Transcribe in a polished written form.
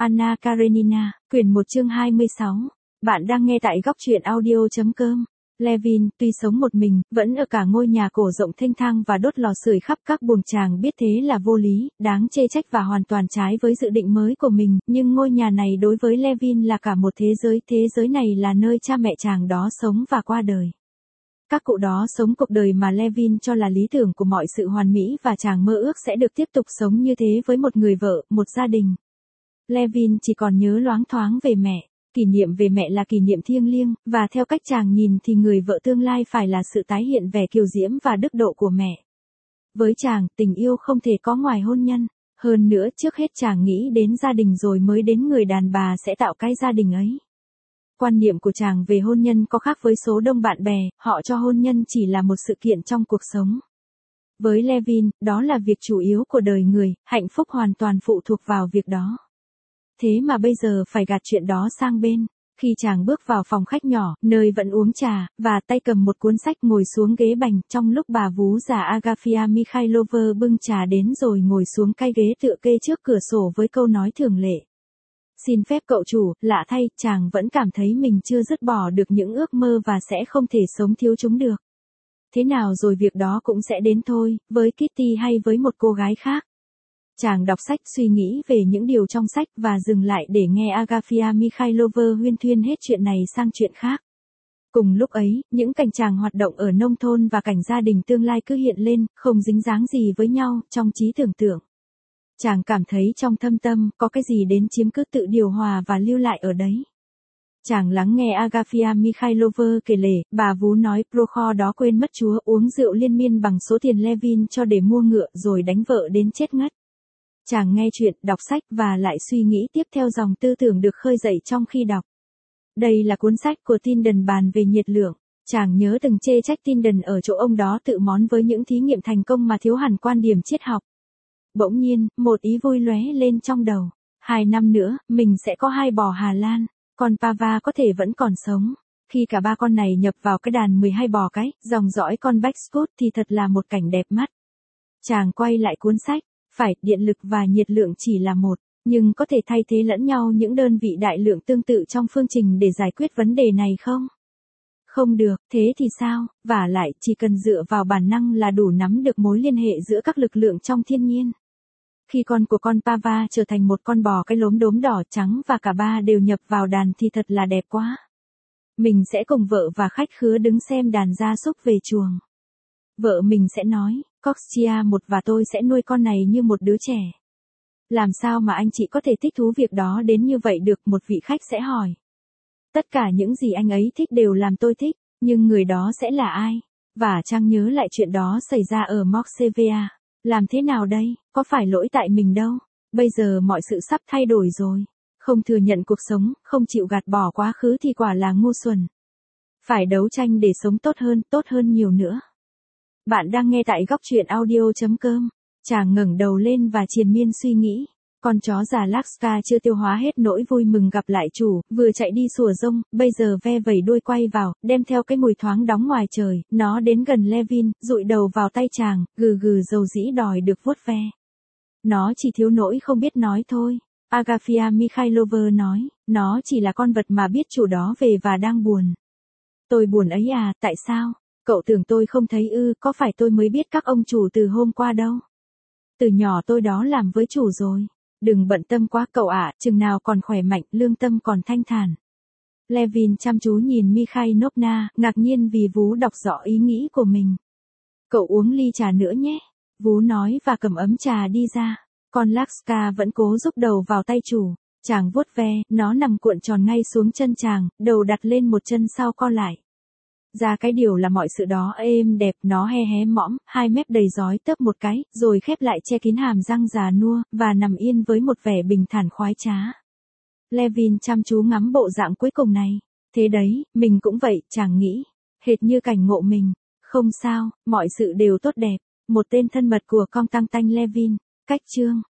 Anna Karenina, quyển 1 chương 26. Bạn đang nghe tại góc truyện audio.com. Levin, tuy sống một mình, vẫn ở cả ngôi nhà cổ rộng thênh thang và đốt lò sưởi khắp các buồng, chàng biết thế là vô lý, đáng chê trách và hoàn toàn trái với dự định mới của mình, nhưng ngôi nhà này đối với Levin là cả một thế giới này là nơi cha mẹ chàng đó sống và qua đời. Các cụ đó sống cuộc đời mà Levin cho là lý tưởng của mọi sự hoàn mỹ và chàng mơ ước sẽ được tiếp tục sống như thế với một người vợ, một gia đình. Levin chỉ còn nhớ loáng thoáng về mẹ. Kỷ niệm về mẹ là kỷ niệm thiêng liêng, và theo cách chàng nhìn thì người vợ tương lai phải là sự tái hiện vẻ kiều diễm và đức độ của mẹ. Với chàng, tình yêu không thể có ngoài hôn nhân. Hơn nữa, trước hết chàng nghĩ đến gia đình rồi mới đến người đàn bà sẽ tạo cái gia đình ấy. Quan niệm của chàng về hôn nhân có khác với số đông bạn bè, họ cho hôn nhân chỉ là một sự kiện trong cuộc sống. Với Levin, đó là việc chủ yếu của đời người, hạnh phúc hoàn toàn phụ thuộc vào việc đó. Thế mà bây giờ phải gạt chuyện đó sang bên. Khi chàng bước vào phòng khách nhỏ, nơi vẫn uống trà, và tay cầm một cuốn sách ngồi xuống ghế bành, trong lúc bà vú già Agafia Mikhailovna bưng trà đến rồi ngồi xuống cái ghế tựa kê trước cửa sổ với câu nói thường lệ. Xin phép cậu chủ, lạ thay, chàng vẫn cảm thấy mình chưa dứt bỏ được những ước mơ và sẽ không thể sống thiếu chúng được. Thế nào rồi việc đó cũng sẽ đến thôi, với Kitty hay với một cô gái khác. Chàng đọc sách suy nghĩ về những điều trong sách và dừng lại để nghe Agafia Mikhailovna huyên thuyên hết chuyện này sang chuyện khác. Cùng lúc ấy, những cảnh chàng hoạt động ở nông thôn và cảnh gia đình tương lai cứ hiện lên, không dính dáng gì với nhau, trong trí tưởng tượng. Chàng cảm thấy trong thâm tâm, có cái gì đến chiếm cứ tự điều hòa và lưu lại ở đấy. Chàng lắng nghe Agafia Mikhailovna kể lể, bà vú nói Prokhor đó quên mất Chúa, uống rượu liên miên bằng số tiền Levin cho để mua ngựa rồi đánh vợ đến chết ngất. Chàng nghe chuyện, đọc sách và lại suy nghĩ tiếp theo dòng tư tưởng được khơi dậy trong khi đọc. Đây là cuốn sách của Tyndall bàn về nhiệt lượng. Chàng nhớ từng chê trách Tyndall ở chỗ ông đó tự món với những thí nghiệm thành công mà thiếu hẳn quan điểm triết học. Bỗng nhiên, một ý vui lóe lên trong đầu. 2 năm nữa, mình sẽ có 2 bò Hà Lan, con Pava có thể vẫn còn sống. Khi cả 3 con này nhập vào cái đàn 12 bò cái, dòng dõi con Bexford thì thật là một cảnh đẹp mắt. Chàng quay lại cuốn sách. Phải, điện lực và nhiệt lượng chỉ là một, nhưng có thể thay thế lẫn nhau những đơn vị đại lượng tương tự trong phương trình để giải quyết vấn đề này không? Không được, thế thì sao? Vả lại, chỉ cần dựa vào bản năng là đủ nắm được mối liên hệ giữa các lực lượng trong thiên nhiên. Khi con của con Pava trở thành một con bò cái lốm đốm đỏ trắng và cả 3 đều nhập vào đàn thì thật là đẹp quá. Mình sẽ cùng vợ và khách khứa đứng xem đàn gia súc về chuồng. Vợ mình sẽ nói, Coxia một và tôi sẽ nuôi con này như một đứa trẻ. Làm sao mà anh chị có thể thích thú việc đó đến như vậy được, một vị khách sẽ hỏi. Tất cả những gì anh ấy thích đều làm tôi thích, nhưng người đó sẽ là ai? Và Trang nhớ lại chuyện đó xảy ra ở Moksevia. Làm thế nào đây? Có phải lỗi tại mình đâu? Bây giờ mọi sự sắp thay đổi rồi. Không thừa nhận cuộc sống, không chịu gạt bỏ quá khứ thì quả là ngu xuẩn. Phải đấu tranh để sống tốt hơn nhiều nữa. Bạn đang nghe tại góc truyện audio.com. Chàng ngẩng đầu lên và triền miên suy nghĩ. Con chó già Laska chưa tiêu hóa hết nỗi vui mừng gặp lại chủ, vừa chạy đi sủa rông, bây giờ ve vẩy đuôi quay vào, đem theo cái mùi thoáng đóng ngoài trời, nó đến gần Levin, dụi đầu vào tay chàng, gừ gừ dầu dĩ đòi được vuốt ve. Nó chỉ thiếu nỗi không biết nói thôi. Agafia Mikhailovna nói, nó chỉ là con vật mà biết chủ đó về và đang buồn. Tôi buồn ấy à, tại sao? Cậu tưởng tôi không thấy ư, có phải tôi mới biết các ông chủ từ hôm qua đâu. Từ nhỏ tôi đó làm với chủ rồi. Đừng bận tâm quá cậu ạ, chừng nào còn khỏe mạnh, lương tâm còn thanh thản. Levin chăm chú nhìn Mikhailovna, ngạc nhiên vì vú đọc rõ ý nghĩ của mình. Cậu uống ly trà nữa nhé. Vú nói và cầm ấm trà đi ra. Con Laska vẫn cố rúc đầu vào tay chủ. Chàng vuốt ve, nó nằm cuộn tròn ngay xuống chân chàng, đầu đặt lên một chân sau co lại. Ra cái điều là mọi sự đó êm đẹp, nó hé hé mõm, 2 mép đầy rói tớp một cái, rồi khép lại che kín hàm răng già nua, và nằm yên với một vẻ bình thản khoái trá. Levin chăm chú ngắm bộ dạng cuối cùng này. Thế đấy, mình cũng vậy, chàng nghĩ. Hệt như cảnh ngộ mình. Không sao, mọi sự đều tốt đẹp. Một tên thân mật của con tăng tanh Levin. Cách chương.